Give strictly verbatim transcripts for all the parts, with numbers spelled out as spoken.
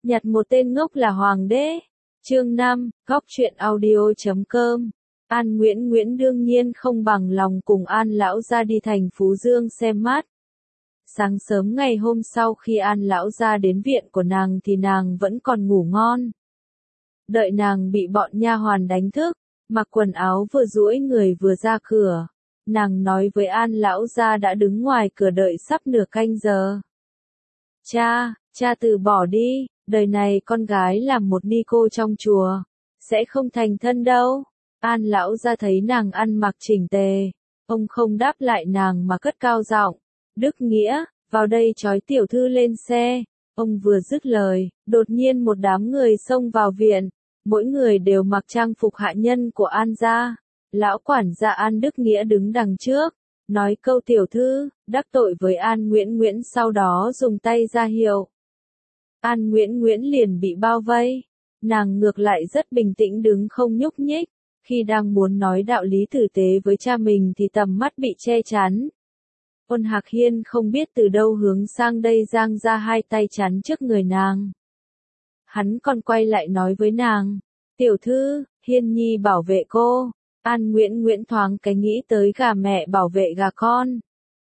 Nhặt một tên ngốc là hoàng đế. Chương năm, góc truyện audio chấm com. An Nguyễn Nguyễn đương nhiên không bằng lòng cùng An lão gia đi thành Phú Dương xem mát. Sáng sớm ngày hôm sau khi An lão gia đến viện của nàng thì nàng vẫn còn ngủ ngon. Đợi nàng bị bọn nha hoàn đánh thức, mặc quần áo vừa duỗi người vừa ra cửa, nàng nói với An lão gia đã đứng ngoài cửa đợi sắp nửa canh giờ. Cha, cha từ bỏ đi, đời này con gái làm một ni cô trong chùa, sẽ không thành thân đâu. An lão gia thấy nàng ăn mặc chỉnh tề, ông không đáp lại nàng mà cất cao giọng, Đức Nghĩa, vào đây trói tiểu thư lên xe. Ông vừa dứt lời, đột nhiên một đám người xông vào viện, mỗi người đều mặc trang phục hạ nhân của An gia. Lão quản gia An Đức Nghĩa đứng đằng trước, nói câu tiểu thư, đắc tội với An Nguyễn Nguyễn, sau đó dùng tay ra hiệu. An Nguyễn Nguyễn liền bị bao vây, nàng ngược lại rất bình tĩnh đứng không nhúc nhích, khi đang muốn nói đạo lý tử tế với cha mình thì tầm mắt bị che chắn. Ôn Hạc Hiên không biết từ đâu hướng sang đây giang ra hai tay chắn trước người nàng. Hắn còn quay lại nói với nàng, tiểu thư, Hiên Nhi bảo vệ cô. An Nguyễn Nguyễn thoáng cái nghĩ tới gà mẹ bảo vệ gà con.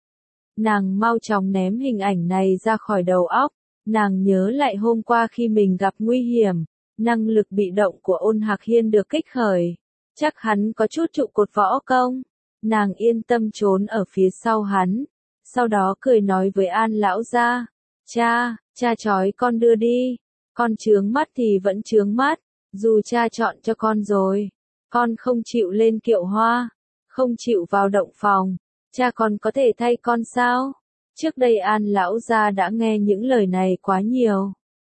Nàng mau chóng ném hình ảnh này ra khỏi đầu óc, nàng nhớ lại hôm qua khi mình gặp nguy hiểm, năng lực bị động của Ôn Hạc Hiên được kích khởi. Chắc hắn có chút trụ cột võ công. Nàng yên tâm trốn ở phía sau hắn, sau đó cười nói với An lão gia, cha, cha trói con đưa đi, con chướng mắt thì vẫn chướng mắt, dù cha chọn cho con rồi, con không chịu lên kiệu hoa, không chịu vào động phòng, cha còn có thể thay con sao? Trước đây An lão gia đã nghe những lời này quá nhiều.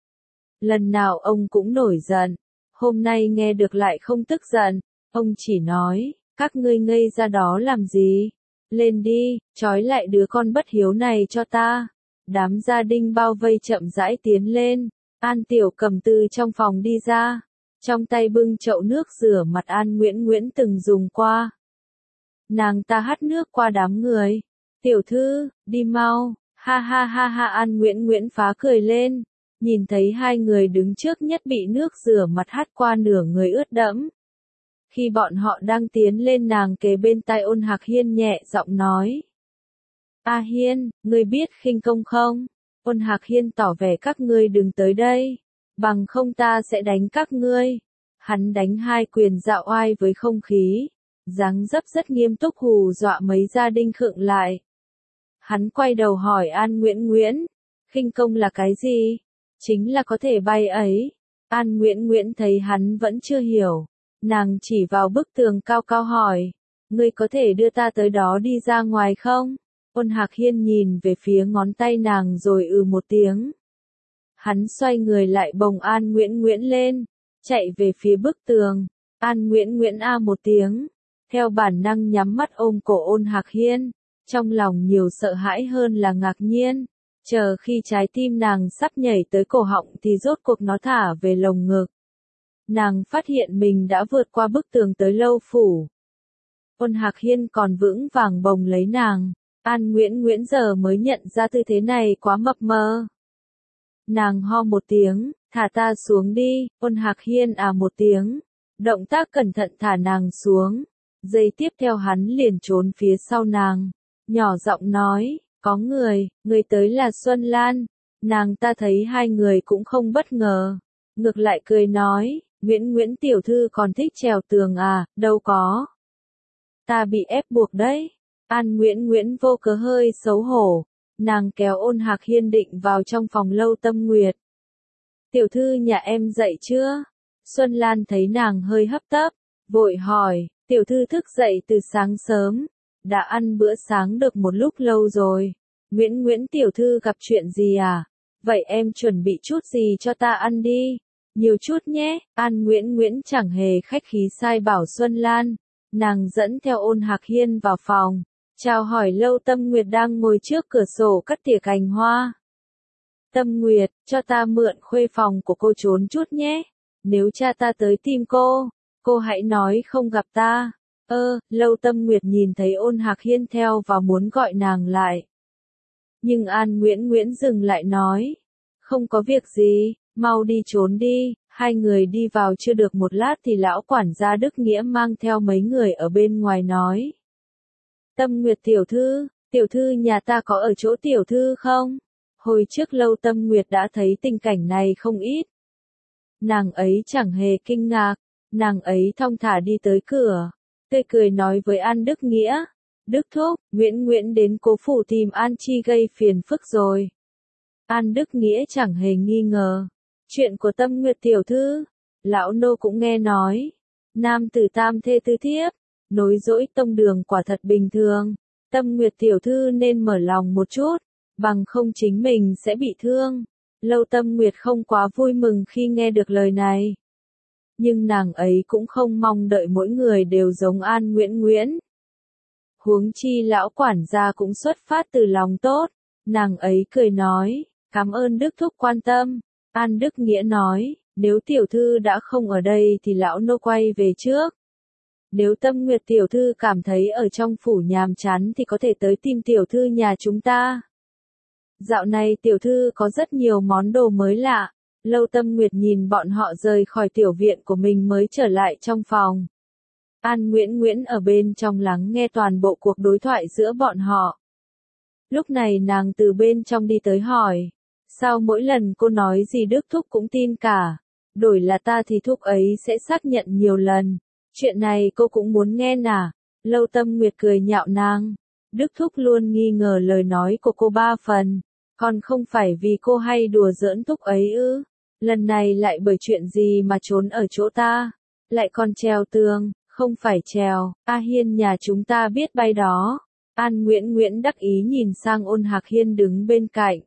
Lần nào ông cũng nổi giận, hôm nay nghe được lại không tức giận, ông chỉ nói, các ngươi ngây ra đó làm gì? Lên đi, trói lại đứa con bất hiếu này cho ta. Đám gia đình bao vây chậm rãi tiến lên, An Tiểu Cầm từ trong phòng đi ra, trong tay bưng chậu nước rửa mặt An Nguyễn Nguyễn từng dùng qua. Nàng ta hắt nước qua đám người, tiểu thư, đi mau, ha ha ha ha. An Nguyễn Nguyễn phá cười lên, nhìn thấy hai người đứng trước nhất bị nước rửa mặt hắt qua nửa người ướt đẫm. Khi bọn họ đang tiến lên nàng kề bên tai Ôn Hạc Hiên nhẹ giọng nói. A Hiên, ngươi biết khinh công không? Ôn Hạc Hiên tỏ vẻ các ngươi đừng tới đây, bằng không ta sẽ đánh các ngươi. Hắn đánh hai quyền dạo oai với không khí, dáng dấp rất nghiêm túc hù dọa mấy gia đình khựng lại. Hắn quay đầu hỏi An Nguyễn Nguyễn, khinh công là cái gì? Chính là có thể bay ấy. An Nguyễn Nguyễn thấy hắn vẫn chưa hiểu. Nàng chỉ vào bức tường cao cao hỏi, ngươi có thể đưa ta tới đó đi ra ngoài không? Ôn Hạc Hiên nhìn về phía ngón tay nàng rồi ừ một tiếng. Hắn xoay người lại bồng An Nguyễn Nguyễn lên, chạy về phía bức tường. An Nguyễn Nguyễn a một tiếng, theo bản năng nhắm mắt ôm cổ Ôn Hạc Hiên, trong lòng nhiều sợ hãi hơn là ngạc nhiên. Chờ khi trái tim nàng sắp nhảy tới cổ họng thì rốt cuộc nó thả về lồng ngực. Nàng phát hiện mình đã vượt qua bức tường tới lâu phủ. Ôn Hạc Hiên còn vững vàng bồng lấy nàng, An Nguyễn Nguyễn giờ mới nhận ra tư thế này quá mập mờ. Nàng ho một tiếng, thả ta xuống đi. Ôn Hạc Hiên à một tiếng, động tác cẩn thận thả nàng xuống. Giây tiếp theo hắn liền trốn phía sau nàng, nhỏ giọng nói, có người, người tới là Xuân Lan. Nàng ta thấy hai người cũng không bất ngờ, ngược lại cười nói, Nguyễn Nguyễn tiểu thư còn thích trèo tường à? Đâu có, ta bị ép buộc đấy. An Nguyễn Nguyễn vô cớ hơi xấu hổ, nàng kéo Ôn Hạc Hiên định vào trong phòng Lâu Tâm Nguyệt. Tiểu thư nhà em dậy chưa? Xuân Lan thấy nàng hơi hấp tấp, vội hỏi, tiểu thư thức dậy từ sáng sớm, đã ăn bữa sáng được một lúc lâu rồi. Nguyễn Nguyễn tiểu thư gặp chuyện gì à? Vậy em chuẩn bị chút gì cho ta ăn đi. Nhiều chút nhé. An Nguyễn Nguyễn chẳng hề khách khí sai bảo Xuân Lan. Nàng dẫn theo Ôn Hạc Hiên vào phòng, chào hỏi Lâu Tâm Nguyệt đang ngồi trước cửa sổ cắt tỉa cành hoa. Tâm Nguyệt, cho ta mượn khuê phòng của cô trốn chút nhé. Nếu cha ta tới tìm cô, cô hãy nói không gặp ta. Ơ, Lâu Tâm Nguyệt nhìn thấy Ôn Hạc Hiên theo và muốn gọi nàng lại. Nhưng An Nguyễn Nguyễn dừng lại nói, không có việc gì, mau đi trốn đi. Hai người đi vào chưa được một lát thì lão quản gia Đức Nghĩa mang theo mấy người ở bên ngoài nói. Tâm Nguyệt tiểu thư, tiểu thư nhà ta có ở chỗ tiểu thư không? Hồi trước Lâu Tâm Nguyệt đã thấy tình cảnh này không ít. Nàng ấy chẳng hề kinh ngạc, nàng ấy thong thả đi tới cửa, tươi cười nói với An Đức Nghĩa. Đức thúc, Nguyễn Nguyễn đến cố phủ tìm An Chi gây phiền phức rồi. An Đức Nghĩa chẳng hề nghi ngờ. Chuyện của Tâm Nguyệt tiểu thư, lão nô cũng nghe nói. Nam tử tam thê tứ thiếp, nối dõi tông đường quả thật bình thường. Tâm Nguyệt tiểu thư nên mở lòng một chút, bằng không chính mình sẽ bị thương. Lâu Tâm Nguyệt không quá vui mừng khi nghe được lời này. Nhưng nàng ấy cũng không mong đợi mỗi người đều giống An Nguyễn Nguyễn. Huống chi lão quản gia cũng xuất phát từ lòng tốt. Nàng ấy cười nói, cảm ơn Đức thúc quan tâm. An Đức Nghĩa nói, nếu tiểu thư đã không ở đây thì lão nô quay về trước. Nếu Tâm Nguyệt tiểu thư cảm thấy ở trong phủ nhàm chán thì có thể tới tìm tiểu thư nhà chúng ta. Dạo này tiểu thư có rất nhiều món đồ mới lạ. Lâu Tâm Nguyệt nhìn bọn họ rời khỏi tiểu viện của mình mới trở lại trong phòng. An Nguyễn Nguyễn ở bên trong lắng nghe toàn bộ cuộc đối thoại giữa bọn họ. Lúc này nàng từ bên trong đi tới hỏi. Sao mỗi lần cô nói gì Đức thúc cũng tin cả? Đổi là ta thì thúc ấy sẽ xác nhận nhiều lần. Chuyện này cô cũng muốn nghe nà? Lâu Tâm Nguyệt cười nhạo nàng. Đức thúc luôn nghi ngờ lời nói của cô ba phần. Còn không phải vì cô hay đùa giỡn thúc ấy ư? Lần này lại bởi chuyện gì mà trốn ở chỗ ta? Lại còn trèo tường, không phải trèo, A Hiên nhà chúng ta biết bay đó. An Nguyễn Nguyễn đắc ý nhìn sang Ôn Hạc Hiên đứng bên cạnh.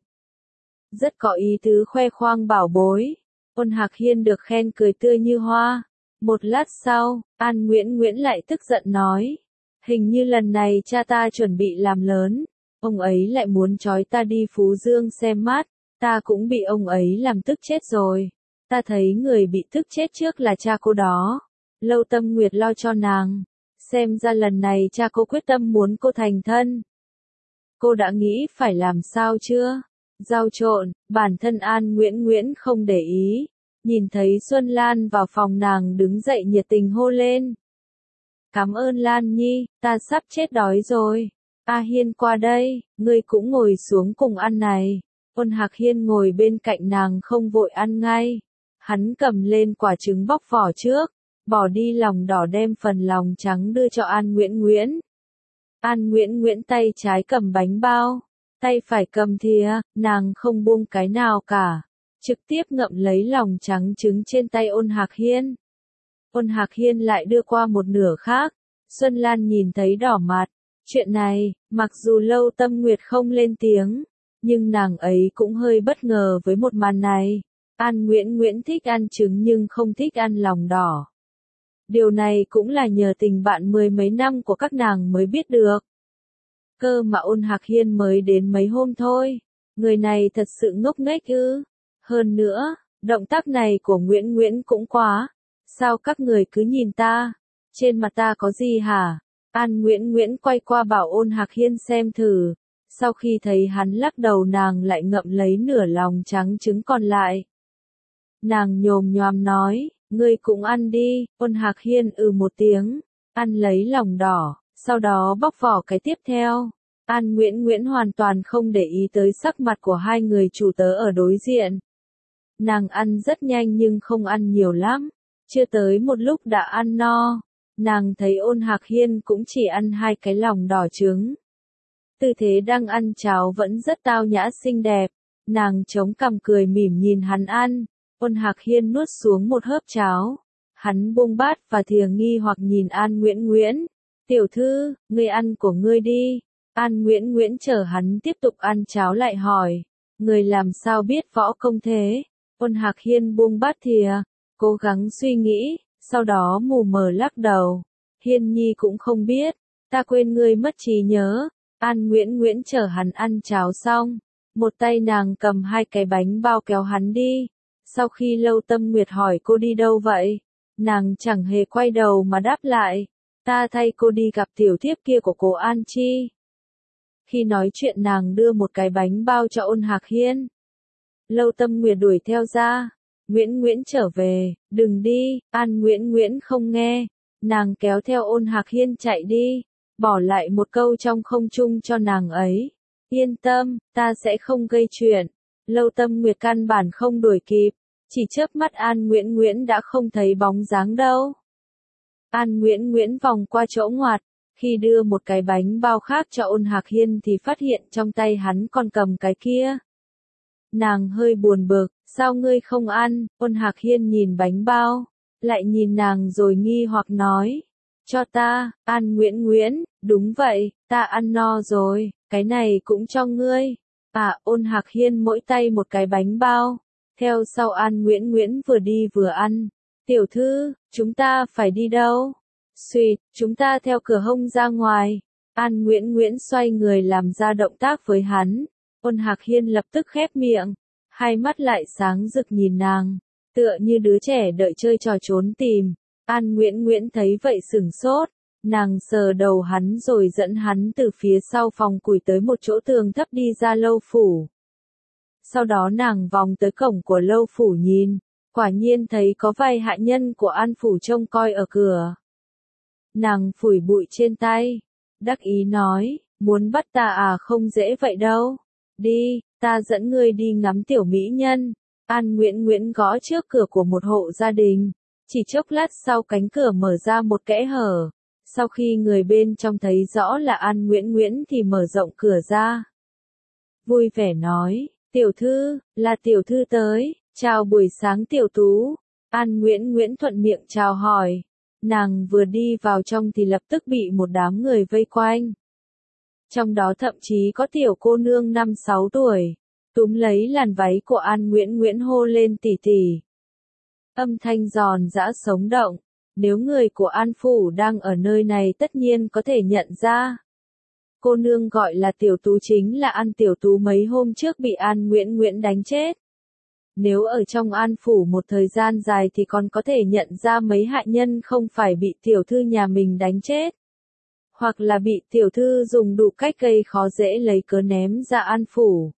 Rất có ý tứ khoe khoang bảo bối. Ôn Hạc Hiên được khen cười tươi như hoa. Một lát sau, An Nguyễn Nguyễn lại tức giận nói. Hình như lần này cha ta chuẩn bị làm lớn. Ông ấy lại muốn trói ta đi Phú Dương xem mát. Ta cũng bị ông ấy làm tức chết rồi. Ta thấy người bị tức chết trước là cha cô đó. Lâu Tâm Nguyệt lo cho nàng. Xem ra lần này cha cô quyết tâm muốn cô thành thân. Cô đã nghĩ phải làm sao chưa? Giao trộn, bản thân An Nguyễn Nguyễn không để ý. Nhìn thấy Xuân Lan vào phòng nàng đứng dậy nhiệt tình hô lên. Cảm ơn Lan Nhi, ta sắp chết đói rồi. A Hiên qua đây, ngươi cũng ngồi xuống cùng ăn này. Ôn Hạc Hiên ngồi bên cạnh nàng không vội ăn ngay. Hắn cầm lên quả trứng bóc vỏ trước, bỏ đi lòng đỏ đem phần lòng trắng đưa cho An Nguyễn Nguyễn. An Nguyễn Nguyễn tay trái cầm bánh bao, tay phải cầm thìa, nàng không buông cái nào cả. Trực tiếp ngậm lấy lòng trắng trứng trên tay Ôn Hạc Hiên. Ôn Hạc Hiên lại đưa qua một nửa khác. Xuân Lan nhìn thấy đỏ mặt. Chuyện này, mặc dù Lâu Tâm Nguyệt không lên tiếng, nhưng nàng ấy cũng hơi bất ngờ với một màn này. An Nguyễn Nguyễn thích ăn trứng nhưng không thích ăn lòng đỏ. Điều này cũng là nhờ tình bạn mười mấy năm của các nàng mới biết được. Cơ mà Ôn Hạc Hiên mới đến mấy hôm thôi. Người này thật sự ngốc nghếch ư. Hơn nữa, động tác này của Nguyễn Nguyễn cũng quá. Sao các người cứ nhìn ta? Trên mặt ta có gì hả? An Nguyễn Nguyễn quay qua bảo Ôn Hạc Hiên xem thử. Sau khi thấy hắn lắc đầu nàng lại ngậm lấy nửa lòng trắng trứng còn lại. Nàng nhồm nhoàm nói, ngươi cũng ăn đi. Ôn Hạc Hiên ừ một tiếng, ăn lấy lòng đỏ, sau đó bóc vỏ cái tiếp theo. An Nguyễn Nguyễn hoàn toàn không để ý tới sắc mặt của hai người chủ tớ ở đối diện. Nàng ăn rất nhanh nhưng không ăn nhiều lắm. Chưa tới một lúc đã ăn no. Nàng thấy Ôn Hạc Hiên cũng chỉ ăn hai cái lòng đỏ trứng. Tư thế đang ăn cháo vẫn rất tao nhã xinh đẹp. Nàng chống cằm cười mỉm nhìn hắn ăn. Ôn Hạc Hiên nuốt xuống một hớp cháo. Hắn buông bát và thìa nghi hoặc nhìn An Nguyễn Nguyễn. Tiểu thư, ngươi ăn của ngươi đi. An Nguyễn Nguyễn chờ hắn tiếp tục ăn cháo lại hỏi. Người làm sao biết võ công thế? Ôn Hạc Hiên buông bát thìa, cố gắng suy nghĩ, sau đó mù mờ lắc đầu. Hiên Nhi cũng không biết, ta quên ngươi mất trí nhớ. An Nguyễn Nguyễn chờ hắn ăn cháo xong, một tay nàng cầm hai cái bánh bao kéo hắn đi. Sau khi Lâu Tâm Nguyệt hỏi cô đi đâu vậy, nàng chẳng hề quay đầu mà đáp lại, ta thay cô đi gặp tiểu thiếp kia của cô An Chi. Khi nói chuyện nàng đưa một cái bánh bao cho Ôn Hạc Hiên. Lâu Tâm Nguyệt đuổi theo ra, Nguyễn Nguyễn trở về, đừng đi, An Nguyễn Nguyễn không nghe. Nàng kéo theo Ôn Hạc Hiên chạy đi, bỏ lại một câu trong không trung cho nàng ấy. Yên tâm, ta sẽ không gây chuyện. Lâu Tâm Nguyệt căn bản không đuổi kịp, chỉ chớp mắt An Nguyễn Nguyễn đã không thấy bóng dáng đâu. An Nguyễn Nguyễn vòng qua chỗ ngoặt, khi đưa một cái bánh bao khác cho Ôn Hạc Hiên thì phát hiện trong tay hắn còn cầm cái kia. Nàng hơi buồn bực, sao ngươi không ăn? Ôn Hạc Hiên nhìn bánh bao, lại nhìn nàng rồi nghi hoặc nói, cho ta. An Nguyễn Nguyễn, đúng vậy, ta ăn no rồi, cái này cũng cho ngươi. À, Ôn Hạc Hiên mỗi tay một cái bánh bao, theo sau An Nguyễn Nguyễn vừa đi vừa ăn. Tiểu thư, chúng ta phải đi đâu? Xuyệt, chúng ta theo cửa hông ra ngoài. An Nguyễn Nguyễn xoay người làm ra động tác với hắn. Ôn Hạc Hiên lập tức khép miệng, hai mắt lại sáng rực nhìn nàng, tựa như đứa trẻ đợi chơi trò trốn tìm. An Nguyễn Nguyễn thấy vậy sửng sốt, nàng sờ đầu hắn rồi dẫn hắn từ phía sau phòng củi tới một chỗ tường thấp đi ra lâu phủ. Sau đó nàng vòng tới cổng của lâu phủ nhìn, quả nhiên thấy có vài hạ nhân của An phủ trông coi ở cửa. Nàng phủi bụi trên tay, đắc ý nói, muốn bắt ta à, không dễ vậy đâu. Đi, ta dẫn ngươi đi ngắm tiểu mỹ nhân. An Nguyễn Nguyễn gõ trước cửa của một hộ gia đình, chỉ chốc lát sau cánh cửa mở ra một kẽ hở. Sau khi người bên trong thấy rõ là An Nguyễn Nguyễn thì mở rộng cửa ra. Vui vẻ nói, tiểu thư, là tiểu thư tới, chào buổi sáng tiểu tú. An Nguyễn Nguyễn thuận miệng chào hỏi. Nàng vừa đi vào trong thì lập tức bị một đám người vây quanh. Trong đó thậm chí có tiểu cô nương năm sáu tuổi, túm lấy làn váy của An Nguyễn Nguyễn hô lên tỷ tỷ. Âm thanh giòn giã sống động, nếu người của An phủ đang ở nơi này tất nhiên có thể nhận ra. Cô nương gọi là tiểu tú chính là An tiểu tú mấy hôm trước bị An Nguyễn Nguyễn đánh chết. Nếu ở trong An phủ một thời gian dài thì còn có thể nhận ra mấy hạ nhân không phải bị tiểu thư nhà mình đánh chết, hoặc là bị tiểu thư dùng đủ cách gây khó dễ lấy cớ ném ra An phủ.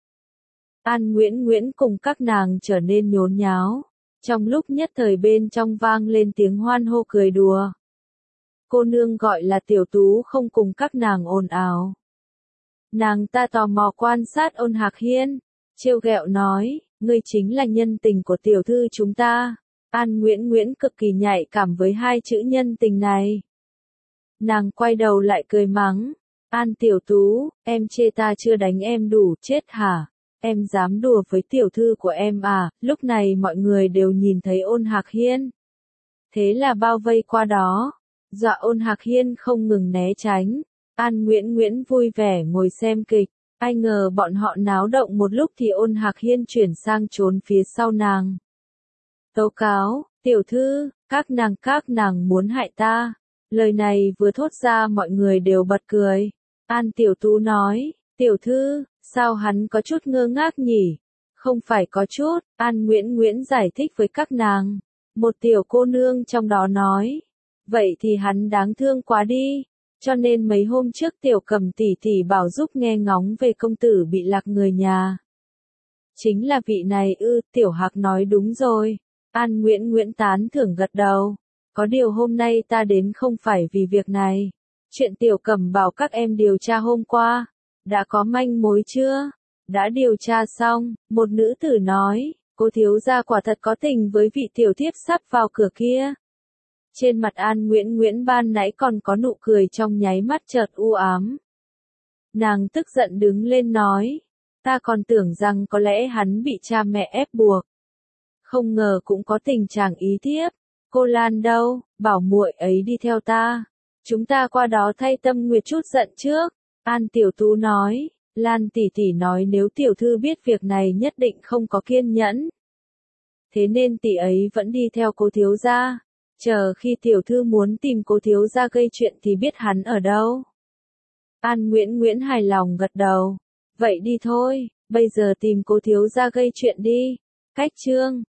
An Nguyễn Nguyễn cùng các nàng trở nên nhốn nháo, trong lúc nhất thời bên trong vang lên tiếng hoan hô cười đùa. Cô nương gọi là tiểu tú không cùng các nàng ồn ào. Nàng ta tò mò quan sát Ôn Hạc Hiên, trêu ghẹo nói, ngươi chính là nhân tình của tiểu thư chúng ta. An Nguyễn Nguyễn cực kỳ nhạy cảm với hai chữ nhân tình này. Nàng quay đầu lại cười mắng, An tiểu tú, em chê ta chưa đánh em đủ, chết hả? Em dám đùa với tiểu thư của em à? Lúc này mọi người đều nhìn thấy Ôn Hạc Hiên. Thế là bao vây qua đó, dọa Ôn Hạc Hiên không ngừng né tránh. An Nguyễn Nguyễn vui vẻ ngồi xem kịch, ai ngờ bọn họ náo động một lúc thì Ôn Hạc Hiên chuyển sang trốn phía sau nàng. Tố cáo, tiểu thư, các nàng các nàng muốn hại ta. Lời này vừa thốt ra mọi người đều bật cười. An tiểu tú nói, tiểu thư, sao hắn có chút ngơ ngác nhỉ? Không phải có chút, An Nguyễn Nguyễn giải thích với các nàng. Một tiểu cô nương trong đó nói, vậy thì hắn đáng thương quá đi. Cho nên mấy hôm trước tiểu Cầm tỷ tỷ bảo giúp nghe ngóng về công tử bị lạc người nhà. Chính là vị này ư? Tiểu Hạc nói đúng rồi. An Nguyễn Nguyễn tán thưởng gật đầu. Có điều hôm nay ta đến không phải vì việc này. Chuyện tiểu Cầm bảo các em điều tra hôm qua, đã có manh mối chưa? Đã điều tra xong, một nữ tử nói, cô thiếu gia quả thật có tình với vị tiểu thiếp sắp vào cửa kia. Trên mặt An Nguyễn Nguyễn ban nãy còn có nụ cười trong nháy mắt chợt u ám. Nàng tức giận đứng lên nói, ta còn tưởng rằng có lẽ hắn bị cha mẹ ép buộc. Không ngờ cũng có tình trạng ý thiếp. Cô Lan đâu, bảo muội ấy đi theo ta. Chúng ta qua đó thay Tâm Nguyệt chút giận trước. An tiểu tú nói, Lan tỷ tỷ nói nếu tiểu thư biết việc này nhất định không có kiên nhẫn. Thế nên tỷ ấy vẫn đi theo cô thiếu gia. Chờ khi tiểu thư muốn tìm cô thiếu gia gây chuyện thì biết hắn ở đâu. An Nguyễn Nguyễn hài lòng gật đầu. Vậy đi thôi, bây giờ tìm cô thiếu gia gây chuyện đi. Cách chương